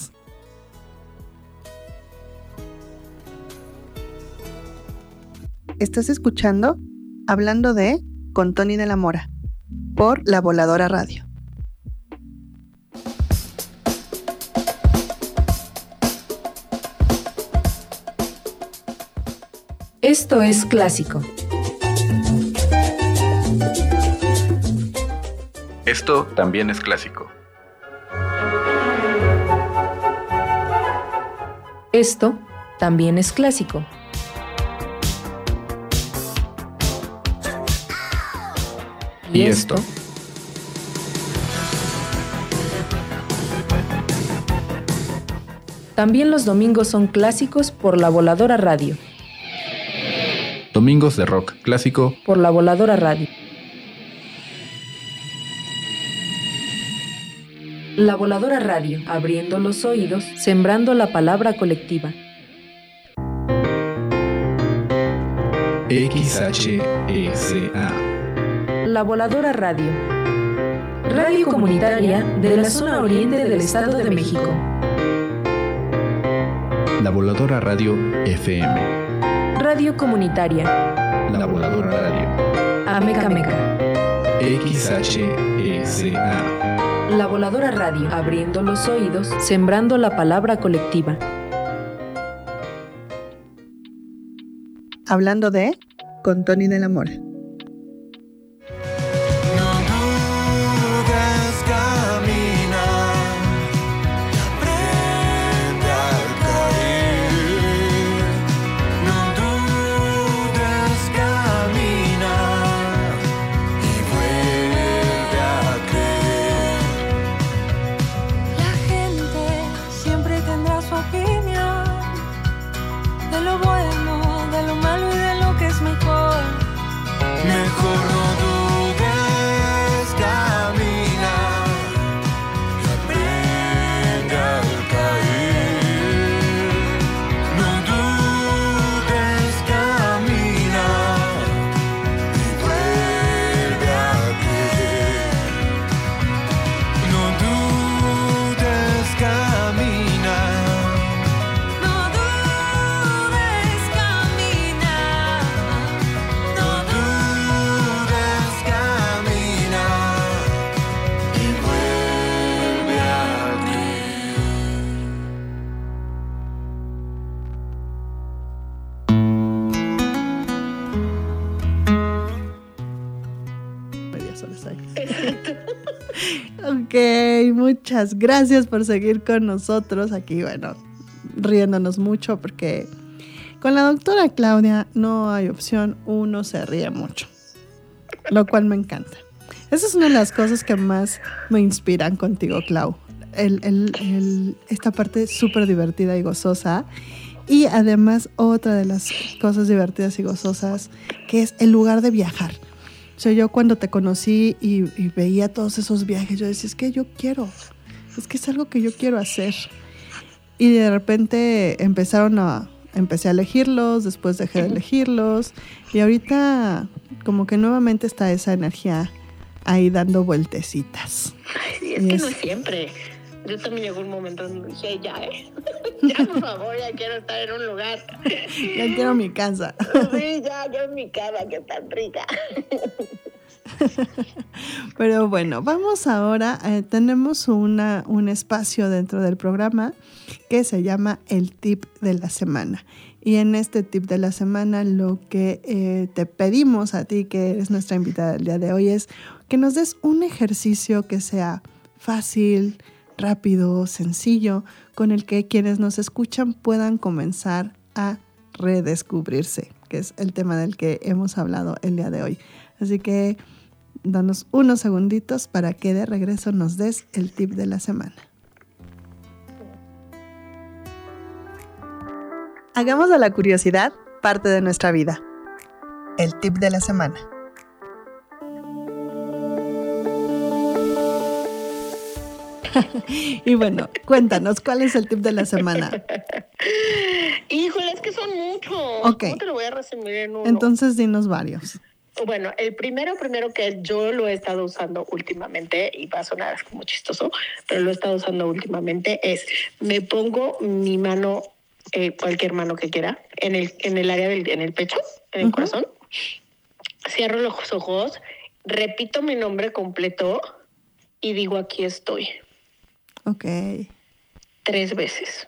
Estás escuchando Hablando de con Tony de la Mora por La Voladora Radio. Esto es clásico. Esto también es clásico. Esto también es clásico. Y esto. También los domingos son clásicos por La Voladora Radio. Domingos de rock clásico Por La Voladora Radio. La Voladora Radio, abriendo los oídos, sembrando la palabra colectiva. XHESA. La Voladora Radio. Radio comunitaria de la zona oriente del Estado de México. La Voladora Radio FM. Radio comunitaria. La Voladora Radio. Ameca Meca. XHESA. La Voladora Radio, abriendo los oídos, sembrando la palabra colectiva. Hablando de con Tony de la Mora. Ok, muchas gracias por seguir con nosotros aquí, bueno, riéndonos mucho porque con la doctora Claudia no hay opción, uno se ríe mucho, lo cual me encanta. Esa es una de las cosas que más me inspiran contigo, Clau, esta parte súper divertida y gozosa. Y además otra de las cosas divertidas y gozosas que es el lugar de viajar. O sea, yo cuando te conocí y veía todos esos viajes, yo decía, es que es algo que yo quiero hacer. Y de repente empecé a elegirlos, después dejé de elegirlos. Y ahorita como que nuevamente está esa energía ahí dando vueltecitas. Ay, es que no siempre. Yo también llegó un momento donde dije, ya, ya por favor, ya quiero estar en un lugar. Ya quiero mi casa. Sí, ya quiero mi casa, que es tan rica. Pero bueno, vamos ahora, tenemos un espacio dentro del programa que se llama el tip de la semana. Y en este tip de la semana lo que te pedimos a ti, que eres nuestra invitada del día de hoy, es que nos des un ejercicio que sea fácil, rápido, sencillo, con el que quienes nos escuchan puedan comenzar a redescubrirse, que es el tema del que hemos hablado el día de hoy. Así que danos unos segunditos para que de regreso nos des el tip de la semana. Hagamos de la curiosidad parte de nuestra vida. El tip de la semana. Y bueno, cuéntanos, ¿cuál es el tip de la semana? Híjole, es que son muchos. Ok. ¿Cómo te lo voy a resumir en uno? Entonces, dinos varios. Bueno, el primero que yo lo he estado usando últimamente, y va a sonar como chistoso, pero lo he estado usando últimamente, es me pongo mi mano, cualquier mano que quiera, en el área en el pecho, en el corazón, cierro los ojos, repito mi nombre completo y digo aquí estoy. Ok. 3 veces.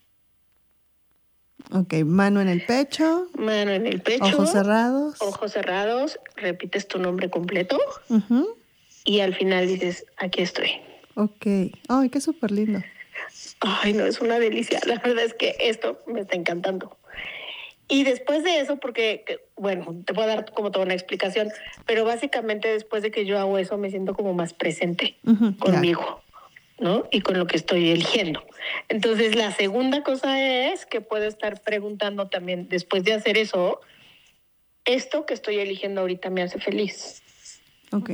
Ok, mano en el pecho. Mano en el pecho. Ojos cerrados. Ojos cerrados, repites tu nombre completo Uh-huh. y al final dices, aquí estoy. Ok. Ay, qué súper lindo. Ay, no, es una delicia. La verdad es que esto me está encantando. Y después de eso, porque, bueno, te puedo dar como toda una explicación, pero básicamente después de que yo hago eso me siento como más presente conmigo, ¿no? Y con lo que estoy eligiendo. Entonces, la segunda cosa es que puedo estar preguntando también, después de hacer eso, ¿esto que estoy eligiendo ahorita me hace feliz? Ok.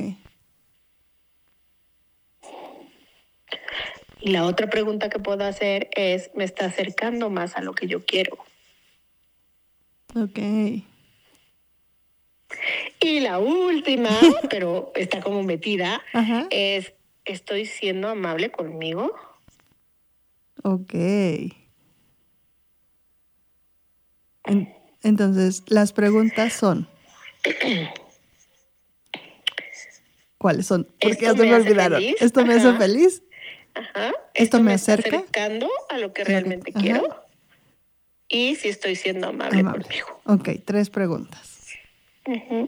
Y la otra pregunta que puedo hacer es, ¿me está acercando más a lo que yo quiero? Ok. Y la última, pero está como metida, Ajá. es, ¿estoy siendo amable conmigo? Ok. Entonces, las preguntas son... ¿Cuáles son? Porque ya se me olvidaron. Feliz. ¿Esto me hace feliz? Ajá. ¿Esto me está acerca? acercando a lo que A lo que- realmente ajá. quiero. Y si estoy siendo amable conmigo. Ok, 3 preguntas. Ujú.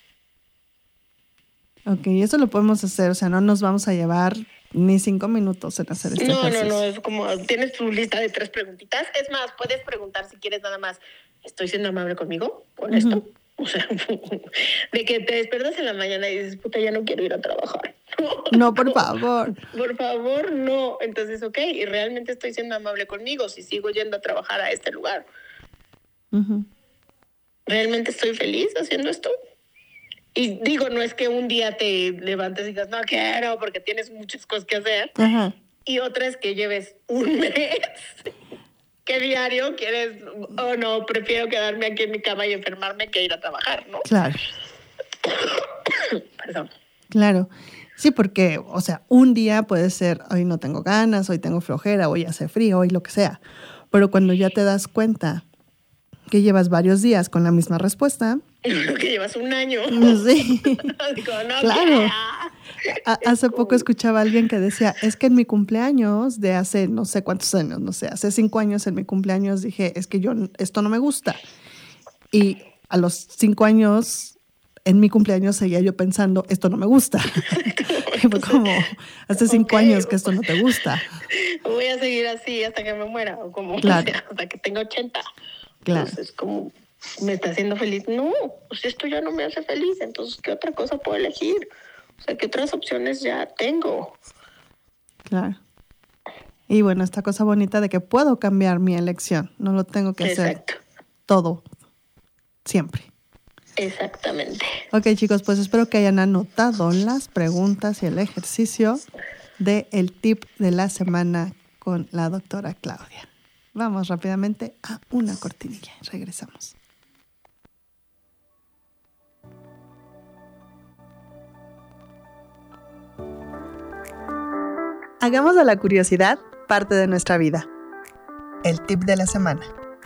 Ok, eso lo podemos hacer, o sea, no nos vamos a llevar ni 5 minutos en hacer este ejercicio. No, es como, tienes tu lista de 3 preguntitas. Es más, puedes preguntar si quieres nada más, ¿estoy siendo amable conmigo? Con esto. O sea, de que te despiertas en la mañana y dices, puta, ya no quiero ir a trabajar. No, por favor. Por favor, no. Entonces, ok, y realmente estoy siendo amable conmigo si sigo yendo a trabajar a este lugar. Ujú. ¿Realmente estoy feliz haciendo esto? Y digo, no es que un día te levantes y digas, no quiero, porque tienes muchas cosas que hacer. Ajá. Y otra es que lleves un mes que diario quieres, oh no, prefiero quedarme aquí en mi cama y enfermarme que ir a trabajar, ¿no? Claro, Perdón. claro. Sí, porque, o sea, un día puede ser, hoy no tengo ganas, hoy tengo flojera, hoy hace frío, hoy lo que sea. Pero cuando ya te das cuenta que llevas varios días con la misma respuesta, Que llevas un año. sí. Digo, no Claro. quiero. Hace poco escuchaba a alguien que decía, es que en mi cumpleaños de hace no sé cuántos años, no sé, hace 5 años en mi cumpleaños dije, es que esto no me gusta. Y a los 5 años, en mi cumpleaños seguía yo pensando, esto no me gusta. Y fue como, hace 5 años que esto no te gusta. Voy a seguir así hasta que me muera, o como Claro. hasta que tenga 80. Claro. Entonces, como, ¿me está haciendo feliz? No, pues esto ya no me hace feliz. Entonces, ¿qué otra cosa puedo elegir? O sea, ¿qué otras opciones ya tengo? Claro. Y bueno, esta cosa bonita de que puedo cambiar mi elección. No lo tengo que hacer Exacto. todo, siempre. Exactamente. Ok, chicos, pues espero que hayan anotado las preguntas y el ejercicio del tip de la semana con la doctora Claudia. Vamos rápidamente a una cortinilla. Regresamos. Hagamos de la curiosidad parte de nuestra vida. El tip de la semana.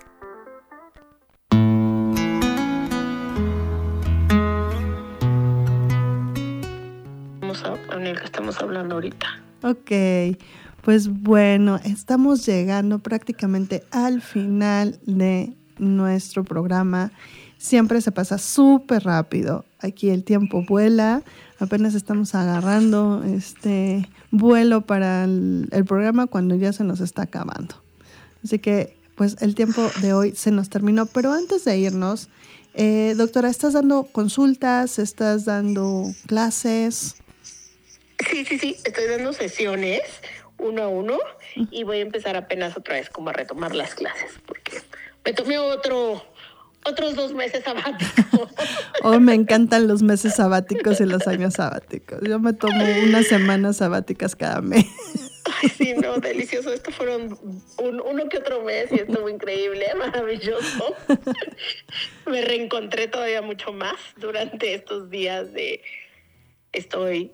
En el que estamos hablando ahorita. Ok, pues bueno, estamos llegando prácticamente al final de nuestro programa. Siempre se pasa súper rápido. Aquí el tiempo vuela. Apenas estamos agarrando este vuelo para el programa cuando ya se nos está acabando. Así que, pues el tiempo de hoy se nos terminó. Pero antes de irnos, doctora, ¿estás dando consultas? ¿Estás dando clases? Sí. Estoy dando sesiones 1 a 1 y voy a empezar apenas otra vez como a retomar las clases porque me tomé otros 2 meses sabáticos. Oh, me encantan los meses sabáticos y los años sabáticos. Yo me tomo unas semanas sabáticas cada mes. Ay, sí, no, delicioso. Estos fueron uno que otro mes y estuvo increíble, maravilloso. Me reencontré todavía mucho más durante estos días de estoy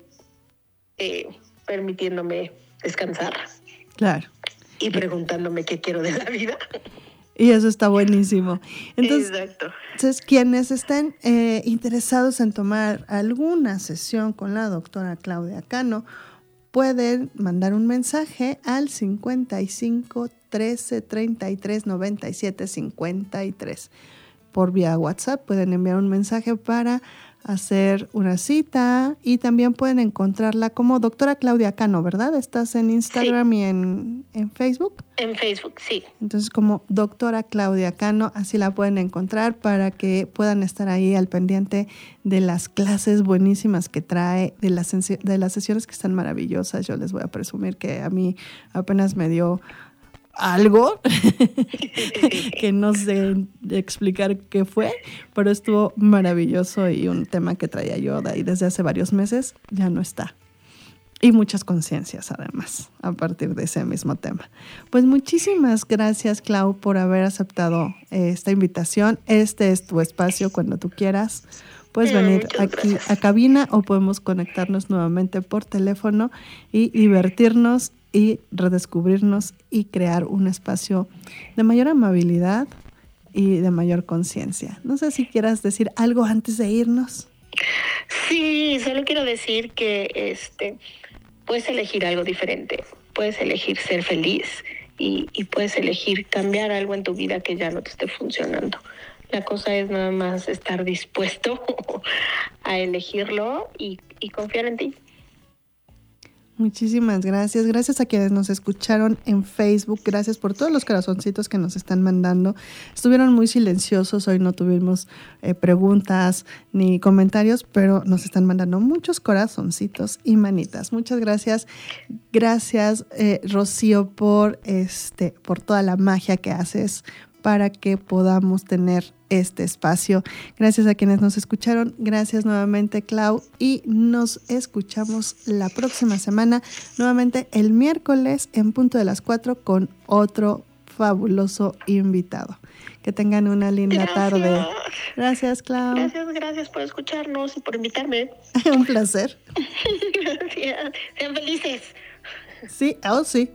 permitiéndome descansar. Claro. Y preguntándome qué quiero de la vida. Y eso está buenísimo. Exacto. Entonces, quienes estén interesados en tomar alguna sesión con la doctora Claudia Cano, pueden mandar un mensaje al 55 13 33 97 53. Por vía WhatsApp pueden enviar un mensaje para hacer una cita y también pueden encontrarla como doctora Claudia Cano, ¿verdad? ¿Estás en Instagram y en Facebook? En Facebook, sí. Entonces, como doctora Claudia Cano, así la pueden encontrar para que puedan estar ahí al pendiente de las clases buenísimas que trae, de las sesiones que están maravillosas. Yo les voy a presumir que a mí apenas me dio algo que no sé explicar qué fue, pero estuvo maravilloso y un tema que traía yo de ahí desde hace varios meses ya no está. Y muchas conciencias además a partir de ese mismo tema. Pues muchísimas gracias, Clau, por haber aceptado esta invitación. Este es tu espacio cuando tú quieras. Puedes venir aquí a cabina o podemos conectarnos nuevamente por teléfono y divertirnos y redescubrirnos y crear un espacio de mayor amabilidad y de mayor conciencia. No sé si quieras decir algo antes de irnos. Sí, solo quiero decir que puedes elegir algo diferente, puedes elegir ser feliz y puedes elegir cambiar algo en tu vida que ya no te esté funcionando. La cosa es nada más estar dispuesto a elegirlo y confiar en ti. Muchísimas gracias. Gracias a quienes nos escucharon en Facebook. Gracias por todos los corazoncitos que nos están mandando. Estuvieron muy silenciosos. Hoy no tuvimos preguntas ni comentarios, pero nos están mandando muchos corazoncitos y manitas. Muchas gracias. Gracias, Rocío, por toda la magia que haces para que podamos tener este espacio. Gracias a quienes nos escucharon. Gracias nuevamente, Clau. Y nos escuchamos la próxima semana, nuevamente el miércoles en punto de las 4 con otro fabuloso invitado. Que tengan una linda tarde. Gracias, Clau. Gracias por escucharnos y por invitarme. Un placer. Gracias. Sean felices. Sí, sí.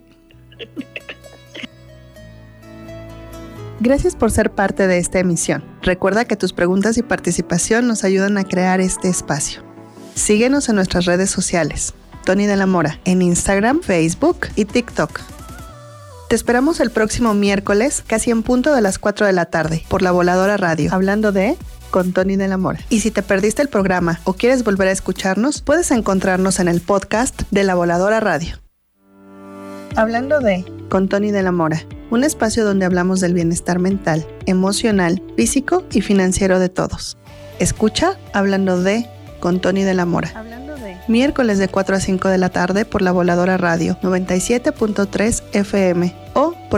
Gracias por ser parte de esta emisión. Recuerda que tus preguntas y participación nos ayudan a crear este espacio. Síguenos en nuestras redes sociales. Tony de la Mora, en Instagram, Facebook y TikTok. Te esperamos el próximo miércoles, casi en punto de las 4 de la tarde, por La Voladora Radio, hablando de con Tony de la Mora. Y si te perdiste el programa o quieres volver a escucharnos, puedes encontrarnos en el podcast de La Voladora Radio. Hablando de con Tony de la Mora, un espacio donde hablamos del bienestar mental, emocional, físico y financiero de todos. Escucha Hablando de con Tony de la Mora. Miércoles de 4 a 5 de la tarde por La Voladora Radio 97.3 FM o por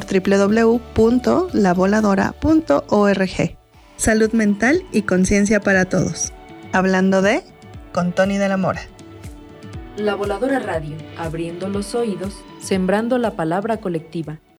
www.lavoladora.org. Salud mental y conciencia para todos. Hablando de con Tony de la Mora. La Voladora Radio, abriendo los oídos, sembrando la palabra colectiva.